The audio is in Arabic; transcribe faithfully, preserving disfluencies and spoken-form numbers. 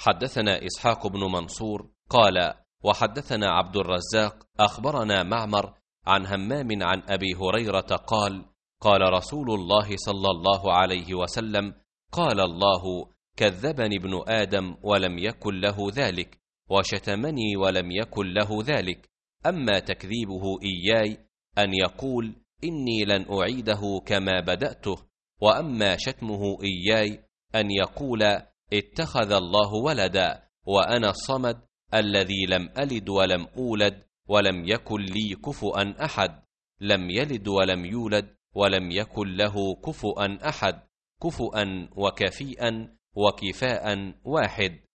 حدثنا إسحاق بن منصور قال وحدثنا عبد الرزاق أخبرنا معمر عن همام عن أبي هريرة قال قال رسول الله صلى الله عليه وسلم قال الله كذبني ابن آدم ولم يكن له ذلك، وشتمني ولم يكن له ذلك. أما تكذيبه إياي أن يقول إني لن أعيده كما بدأته، وأما شتمه إياي أن يقول اتخذ الله ولدا وأنا الصمد الذي لم ألد ولم أولد ولم يكن لي كفؤا أحد، لم يلد ولم يولد ولم يكن له كفؤا أحد، كفؤا وكفيئا وكفاء واحد.